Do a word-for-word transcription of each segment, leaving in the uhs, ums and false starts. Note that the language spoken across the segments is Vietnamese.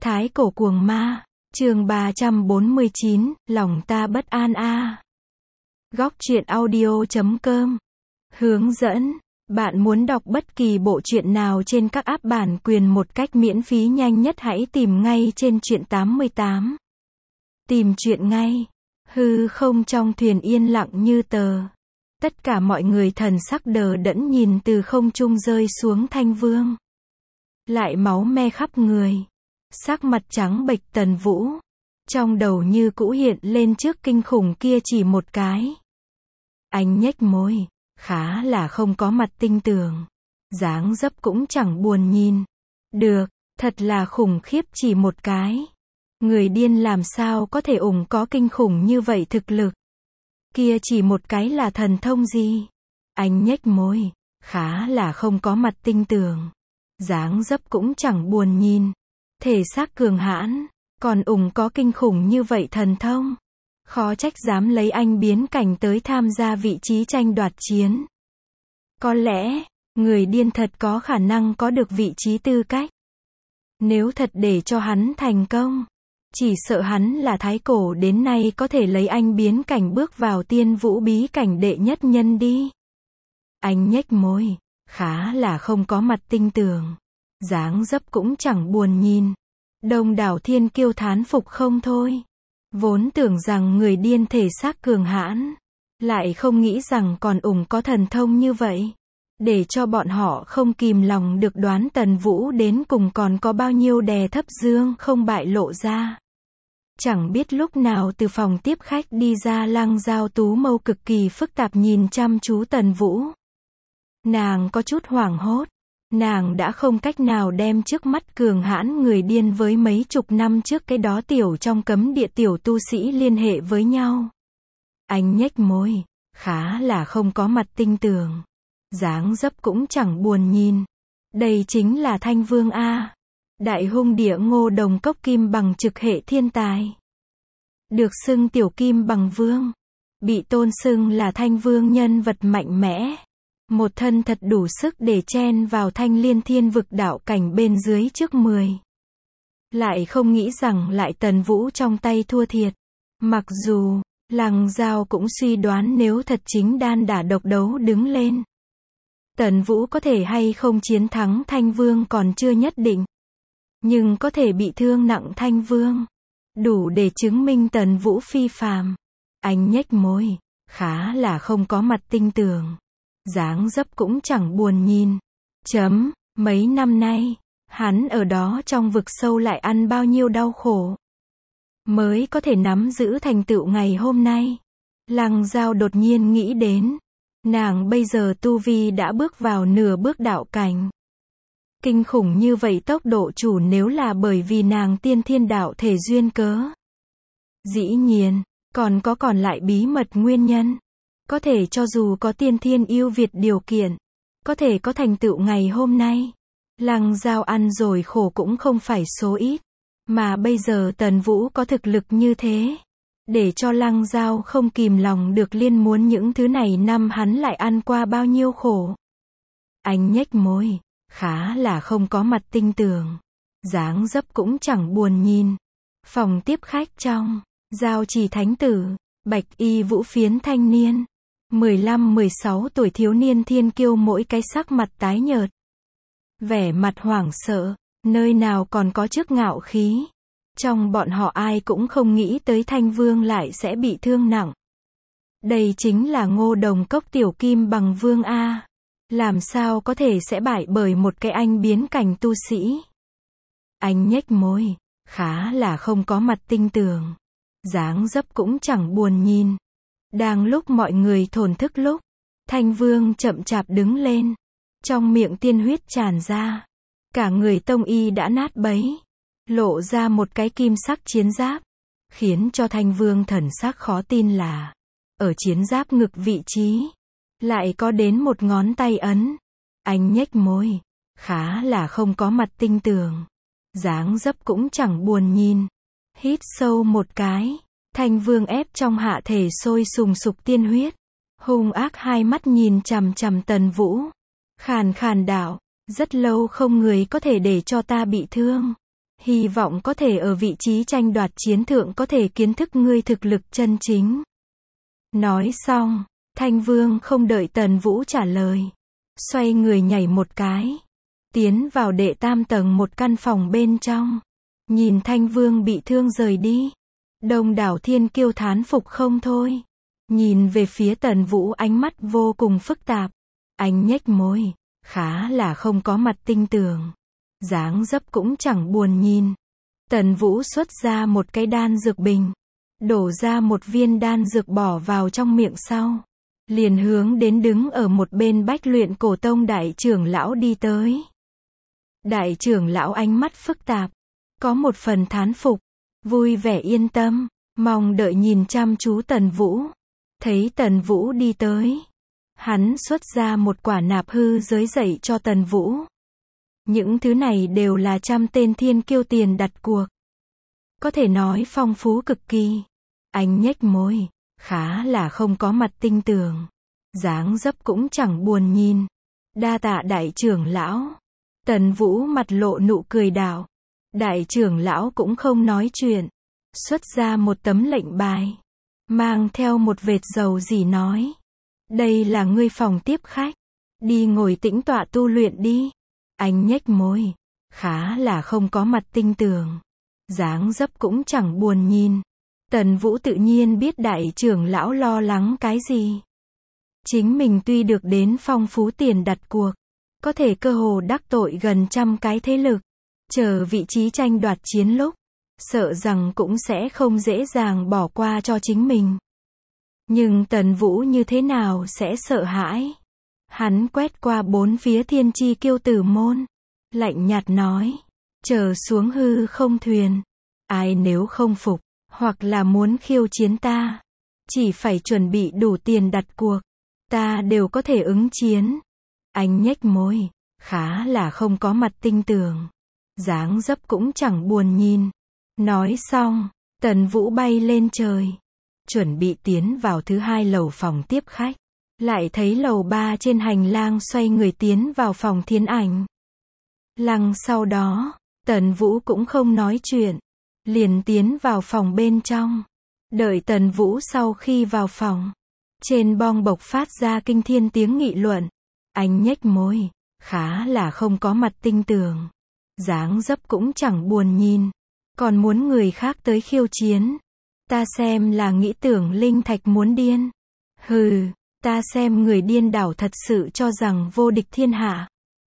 Thái cổ cuồng ma, chương ba trăm bốn mươi chín, lòng ta bất an a. Góc truyện audio chấm com. Hướng dẫn, bạn muốn đọc bất kỳ bộ truyện nào trên các app bản quyền một cách miễn phí nhanh nhất hãy tìm ngay trên truyện tám mươi tám. Tìm truyện ngay. Hư không trong thuyền yên lặng như tờ. Tất cả mọi người thần sắc đờ đẫn nhìn từ không trung rơi xuống Thanh Vương. Lại máu me khắp người. Sắc mặt trắng bệch Tần Vũ. Trong đầu như cũ hiện lên trước kinh khủng kia chỉ một cái. Anh nhếch môi. Khá là không có mặt tinh tường. Dáng dấp cũng chẳng buồn nhìn. Được, thật là khủng khiếp chỉ một cái. Người điên làm sao có thể ủng có kinh khủng như vậy thực lực. Kia chỉ một cái là thần thông gì? Anh nhếch môi. Khá là không có mặt tinh tường. Dáng dấp cũng chẳng buồn nhìn. Thể xác cường hãn. Còn ủng có kinh khủng như vậy thần thông. Khó trách dám lấy anh biến cảnh tới tham gia vị trí tranh đoạt chiến. Có lẽ, người điên thật có khả năng có được vị trí tư cách. Nếu thật để cho hắn thành công, chỉ sợ hắn là thái cổ đến nay có thể lấy anh biến cảnh bước vào tiên vũ bí cảnh đệ nhất nhân đi. Anh nhếch môi, khá là không có mặt tinh tường. Dáng dấp cũng chẳng buồn nhìn. Đông đảo thiên kiêu thán phục không thôi. Vốn tưởng rằng người điên thể xác cường hãn. Lại không nghĩ rằng còn ủng có thần thông như vậy. Để cho bọn họ không kìm lòng được đoán Tần Vũ đến cùng còn có bao nhiêu đè thấp dương không bại lộ ra. Chẳng biết lúc nào từ phòng tiếp khách đi ra Lăng Giao tú mâu cực kỳ phức tạp nhìn chăm chú Tần Vũ. Nàng có chút hoảng hốt. Nàng đã không cách nào đem trước mắt cường hãn người điên với mấy chục năm trước cái đó tiểu trong cấm địa tiểu tu sĩ liên hệ với nhau. Anh nhếch môi. Khá là không có mặt tinh tường. Dáng dấp cũng chẳng buồn nhìn. Đây chính là Thanh Vương A. Đại hung địa Ngô Đồng Cốc kim bằng trực hệ thiên tài. Được xưng tiểu kim bằng vương. Bị tôn xưng là Thanh Vương nhân vật mạnh mẽ. Một thân thật đủ sức để chen vào Thanh Liên thiên vực đạo cảnh bên dưới trước mười. Lại không nghĩ rằng lại Tần Vũ trong tay thua thiệt. Mặc dù, Lăng Giao cũng suy đoán nếu thật chính đan đả độc đấu đứng lên. Tần Vũ có thể hay không chiến thắng Thanh Vương còn chưa nhất định. Nhưng có thể bị thương nặng Thanh Vương. Đủ để chứng minh Tần Vũ phi phàm. Anh nhếch môi. Khá là không có mặt tinh tường. Dáng dấp cũng chẳng buồn nhìn. Chấm, mấy năm nay, hắn ở đó trong vực sâu lại ăn bao nhiêu đau khổ. Mới có thể nắm giữ thành tựu ngày hôm nay. Lăng Giao đột nhiên nghĩ đến. Nàng bây giờ tu vi đã bước vào nửa bước đạo cảnh. Kinh khủng như vậy tốc độ chủ nếu là bởi vì nàng tiên thiên đạo thể duyên cớ. Dĩ nhiên, còn có còn lại bí mật nguyên nhân. Có thể cho dù có tiên thiên yêu việt điều kiện. Có thể có thành tựu ngày hôm nay. Lăng Giao ăn rồi khổ cũng không phải số ít. Mà bây giờ Tần Vũ có thực lực như thế. Để cho Lăng Giao không kìm lòng được liên muốn những thứ này năm hắn lại ăn qua bao nhiêu khổ. Anh nhếch môi. Khá là không có mặt tinh tường. Dáng dấp cũng chẳng buồn nhìn. Phòng tiếp khách trong. Giao Trì thánh tử. Bạch y vũ phiến thanh niên. mười lăm mười sáu tuổi thiếu niên thiên kiêu mỗi cái sắc mặt tái nhợt. Vẻ mặt hoảng sợ. Nơi nào còn có trước ngạo khí. Trong bọn họ ai cũng không nghĩ tới Thanh Vương lại sẽ bị thương nặng. Đây chính là Ngô Đồng Cốc tiểu kim bằng vương A. Làm sao có thể sẽ bại bởi một cái anh biến cảnh tu sĩ. Anh nhếch môi. Khá là không có mặt tinh tường. Dáng dấp cũng chẳng buồn nhìn. Đang lúc mọi người thổn thức lúc. Thanh Vương chậm chạp đứng lên. Trong miệng tiên huyết tràn ra. Cả người tông y đã nát bấy. Lộ ra một cái kim sắc chiến giáp. Khiến cho Thanh Vương thần sắc khó tin là. Ở chiến giáp ngực vị trí. Lại có đến một ngón tay ấn. Anh nhếch môi. Khá là không có mặt tinh tường. Dáng dấp cũng chẳng buồn nhìn. Hít sâu một cái. Thanh Vương ép trong hạ thể sôi sùng sục tiên huyết. Hung ác hai mắt nhìn chằm chằm Tần Vũ. Khàn khàn đạo. Rất lâu không người có thể để cho ta bị thương. Hy vọng có thể ở vị trí tranh đoạt chiến thượng có thể kiến thức ngươi thực lực chân chính. Nói xong, Thanh Vương không đợi Tần Vũ trả lời. Xoay người nhảy một cái. Tiến vào đệ tam tầng một căn phòng bên trong. Nhìn Thanh Vương bị thương rời đi. Đông đảo thiên kiêu thán phục không thôi. Nhìn về phía Tần Vũ ánh mắt vô cùng phức tạp. Anh nhếch môi. Khá là không có mặt tinh tường. Dáng dấp cũng chẳng buồn nhìn. Tần Vũ xuất ra một cái đan dược bình. Đổ ra một viên đan dược bỏ vào trong miệng sau. Liền hướng đến đứng ở một bên Bách Luyện Cổ Tông đại trưởng lão đi tới. Đại trưởng lão ánh mắt phức tạp. Có một phần thán phục. Vui vẻ yên tâm. Mong đợi nhìn chăm chú Tần Vũ. Thấy Tần Vũ đi tới. Hắn xuất ra một quả nạp hư giới dạy cho Tần Vũ. Những thứ này đều là trăm tên thiên kiêu tiền đặt cuộc. Có thể nói phong phú cực kỳ. Anh nhếch môi. Khá là không có mặt tinh tường. Dáng dấp cũng chẳng buồn nhìn. Đa tạ đại trưởng lão. Tần Vũ mặt lộ nụ cười đạo. Đại trưởng lão cũng không nói chuyện. Xuất ra một tấm lệnh bài. Mang theo một vệt dầu dỉ nói. Đây là ngươi phòng tiếp khách. Đi ngồi tĩnh tọa tu luyện đi. Anh nhếch môi. Khá là không có mặt tinh tường. Dáng dấp cũng chẳng buồn nhìn. Tần Vũ tự nhiên biết đại trưởng lão lo lắng cái gì. Chính mình tuy được đến phong phú tiền đặt cuộc. Có thể cơ hồ đắc tội gần trăm cái thế lực. Chờ vị trí tranh đoạt chiến lúc. Sợ rằng cũng sẽ không dễ dàng bỏ qua cho chính mình. Nhưng Tần Vũ như thế nào sẽ sợ hãi. Hắn quét qua bốn phía thiên chi kiêu tử môn. Lạnh nhạt nói. Chờ xuống hư không thuyền. Ai nếu không phục. Hoặc là muốn khiêu chiến ta. Chỉ phải chuẩn bị đủ tiền đặt cuộc. Ta đều có thể ứng chiến. Anh nhếch môi. Khá là không có mặt tinh tường. Dáng dấp cũng chẳng buồn nhìn. Nói xong. Tần Vũ bay lên trời. Chuẩn bị tiến vào thứ hai lầu phòng tiếp khách. Lại thấy lầu ba trên hành lang xoay người tiến vào phòng Thiên Ảnh. Lăng sau đó. Tần Vũ cũng không nói chuyện. Liền tiến vào phòng bên trong. Đợi Tần Vũ sau khi vào phòng. Trên bong bộc phát ra kinh thiên tiếng nghị luận. Anh nhếch môi. Khá là không có mặt tinh tường. Dáng dấp cũng chẳng buồn nhìn. Còn muốn người khác tới khiêu chiến. Ta xem là nghĩ tưởng linh thạch muốn điên. Hừ, ta xem người điên đảo thật sự cho rằng vô địch thiên hạ.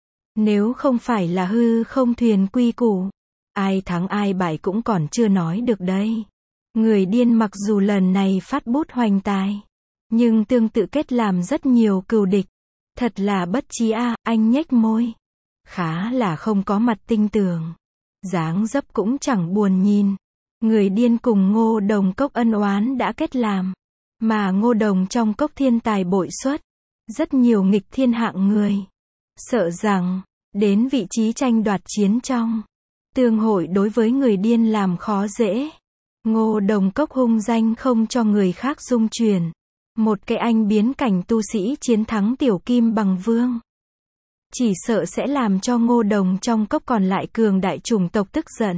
Nếu không phải là hư không thuyền quy củ. Ai thắng ai bại cũng còn chưa nói được đây. Người điên mặc dù lần này phát bút hoành tài. Nhưng tương tự kết làm rất nhiều cừu địch. Thật là bất trí a, à, anh nhếch môi. Khá là không có mặt tinh tường. Dáng dấp cũng chẳng buồn nhìn. Người điên cùng Ngô Đồng Cốc ân oán đã kết làm. Mà Ngô Đồng trong cốc thiên tài bội xuất. Rất nhiều nghịch thiên hạng người. Sợ rằng, đến vị trí tranh đoạt chiến trong. Tương hội đối với người điên làm khó dễ. Ngô Đồng Cốc hung danh không cho người khác dung truyền. Một cái anh biến cảnh tu sĩ chiến thắng tiểu kim bằng vương. Chỉ sợ sẽ làm cho Ngô Đồng trong cốc còn lại cường đại chủng tộc tức giận.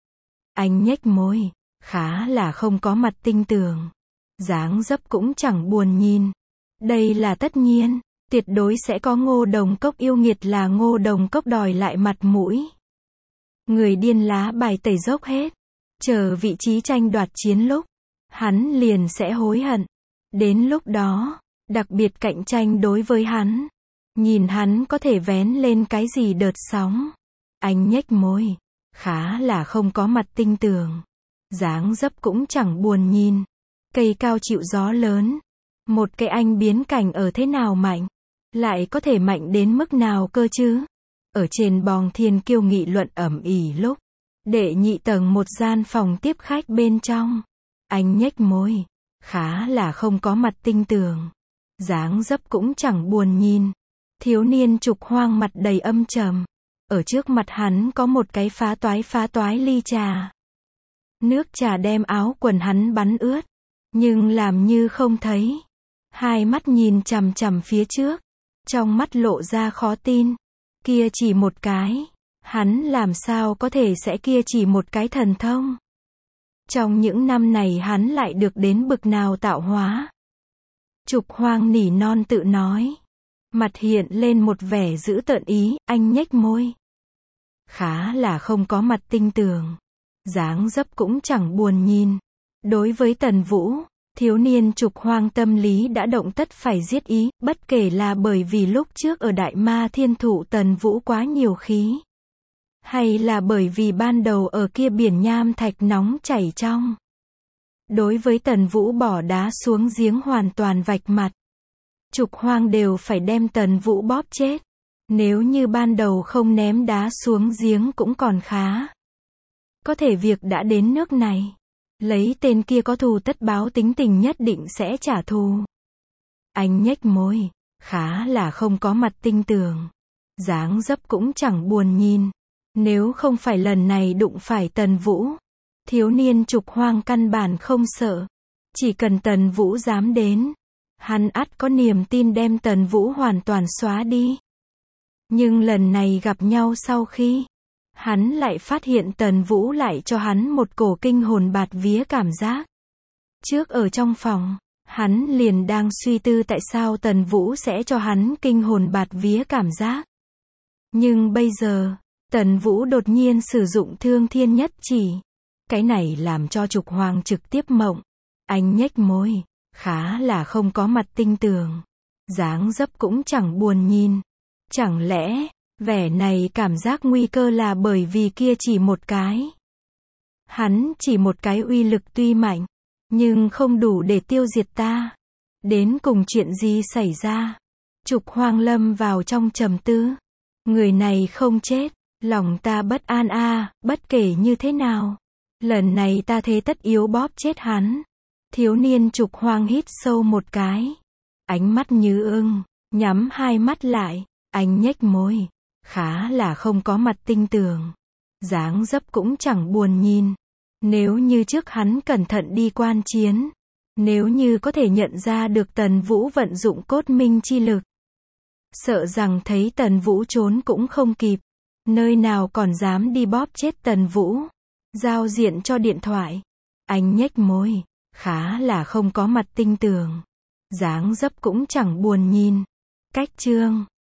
Anh nhếch môi. Khá là không có mặt tinh tường. Dáng dấp cũng chẳng buồn nhìn. Đây là tất nhiên. Tuyệt đối sẽ có Ngô Đồng Cốc yêu nghiệt là Ngô Đồng Cốc đòi lại mặt mũi. Người điên lá bài tẩy dốc hết. Chờ vị trí tranh đoạt chiến lúc. Hắn liền sẽ hối hận. Đến lúc đó, đặc biệt cạnh tranh đối với hắn. Nhìn hắn có thể vén lên cái gì đợt sóng. Anh nhếch môi. Khá là không có mặt tinh tường. Dáng dấp cũng chẳng buồn nhìn. Cây cao chịu gió lớn. Một cái anh biến cảnh ở thế nào mạnh. Lại có thể mạnh đến mức nào cơ chứ. Ở trên bong thiên kiêu nghị luận ầm ĩ lúc. Đệ nhị tầng một gian phòng tiếp khách bên trong. Anh nhếch môi. Khá là không có mặt tinh tường. Dáng dấp cũng chẳng buồn nhìn. Thiếu niên trục hoang mặt đầy âm trầm. Ở trước mặt hắn có một cái phá toái phá toái ly trà. Nước trà đem áo quần hắn bắn ướt. Nhưng làm như không thấy. Hai mắt nhìn chằm chằm phía trước. Trong mắt lộ ra khó tin. Kia chỉ một cái. Hắn làm sao có thể sẽ kia chỉ một cái thần thông. Trong những năm này hắn lại được đến bực nào tạo hóa. Trục Hoang nỉ non tự nói. Mặt hiện lên một vẻ dữ tợn ý, anh nhếch môi. Khá là không có mặt tinh tường. Dáng dấp cũng chẳng buồn nhìn. Đối với Tần Vũ, thiếu niên Trục Hoang tâm lý đã động tất phải giết ý, bất kể là bởi vì lúc trước ở Đại Ma Thiên Thụ Tần Vũ quá nhiều khí. Hay là bởi vì ban đầu ở kia biển nham thạch nóng chảy trong. Đối với Tần Vũ bỏ đá xuống giếng hoàn toàn vạch mặt. Trục Hoang đều phải đem Tần Vũ bóp chết. Nếu như ban đầu không ném đá xuống giếng cũng còn khá. Có thể việc đã đến nước này. Lấy tên kia có thù tất báo, tính tình nhất định sẽ trả thù. Anh nhếch môi. Khá là không có mặt tinh tường. Dáng dấp cũng chẳng buồn nhìn. Nếu không phải lần này đụng phải Tần Vũ, thiếu niên Trục Hoang căn bản không sợ. Chỉ cần Tần Vũ dám đến, hắn ắt có niềm tin đem Tần Vũ hoàn toàn xóa đi. Nhưng lần này gặp nhau sau khi, hắn lại phát hiện Tần Vũ lại cho hắn một cổ kinh hồn bạt vía cảm giác. Trước ở trong phòng, hắn liền đang suy tư tại sao Tần Vũ sẽ cho hắn kinh hồn bạt vía cảm giác. Nhưng bây giờ, Tần Vũ đột nhiên sử dụng Thương Thiên Nhất Chỉ. Cái này làm cho Trục Hoang trực tiếp mộng. Anh nhếch môi. Khá là không có mặt tinh tường. Dáng dấp cũng chẳng buồn nhìn. Chẳng lẽ, vẻ này cảm giác nguy cơ là bởi vì kia chỉ một cái. Hắn chỉ một cái uy lực tuy mạnh, nhưng không đủ để tiêu diệt ta. Đến cùng chuyện gì xảy ra? Trục Hoang lâm vào trong trầm tư. Người này không chết. Lòng ta bất an a, à, bất kể như thế nào. Lần này ta thế tất yếu bóp chết hắn. Thiếu niên Trục Hoang hít sâu một cái. Ánh mắt như ưng, nhắm hai mắt lại, anh nhếch môi. Khá là không có mặt tinh tường. Dáng dấp cũng chẳng buồn nhìn. Nếu như trước hắn cẩn thận đi quan chiến. Nếu như có thể nhận ra được Tần Vũ vận dụng cốt minh chi lực. Sợ rằng thấy Tần Vũ trốn cũng không kịp. Nơi nào còn dám đi bóp chết Tần Vũ. Giao diện cho điện thoại. Anh nhếch môi. Khá là không có mặt tinh tường. Dáng dấp cũng chẳng buồn nhìn. Cách chương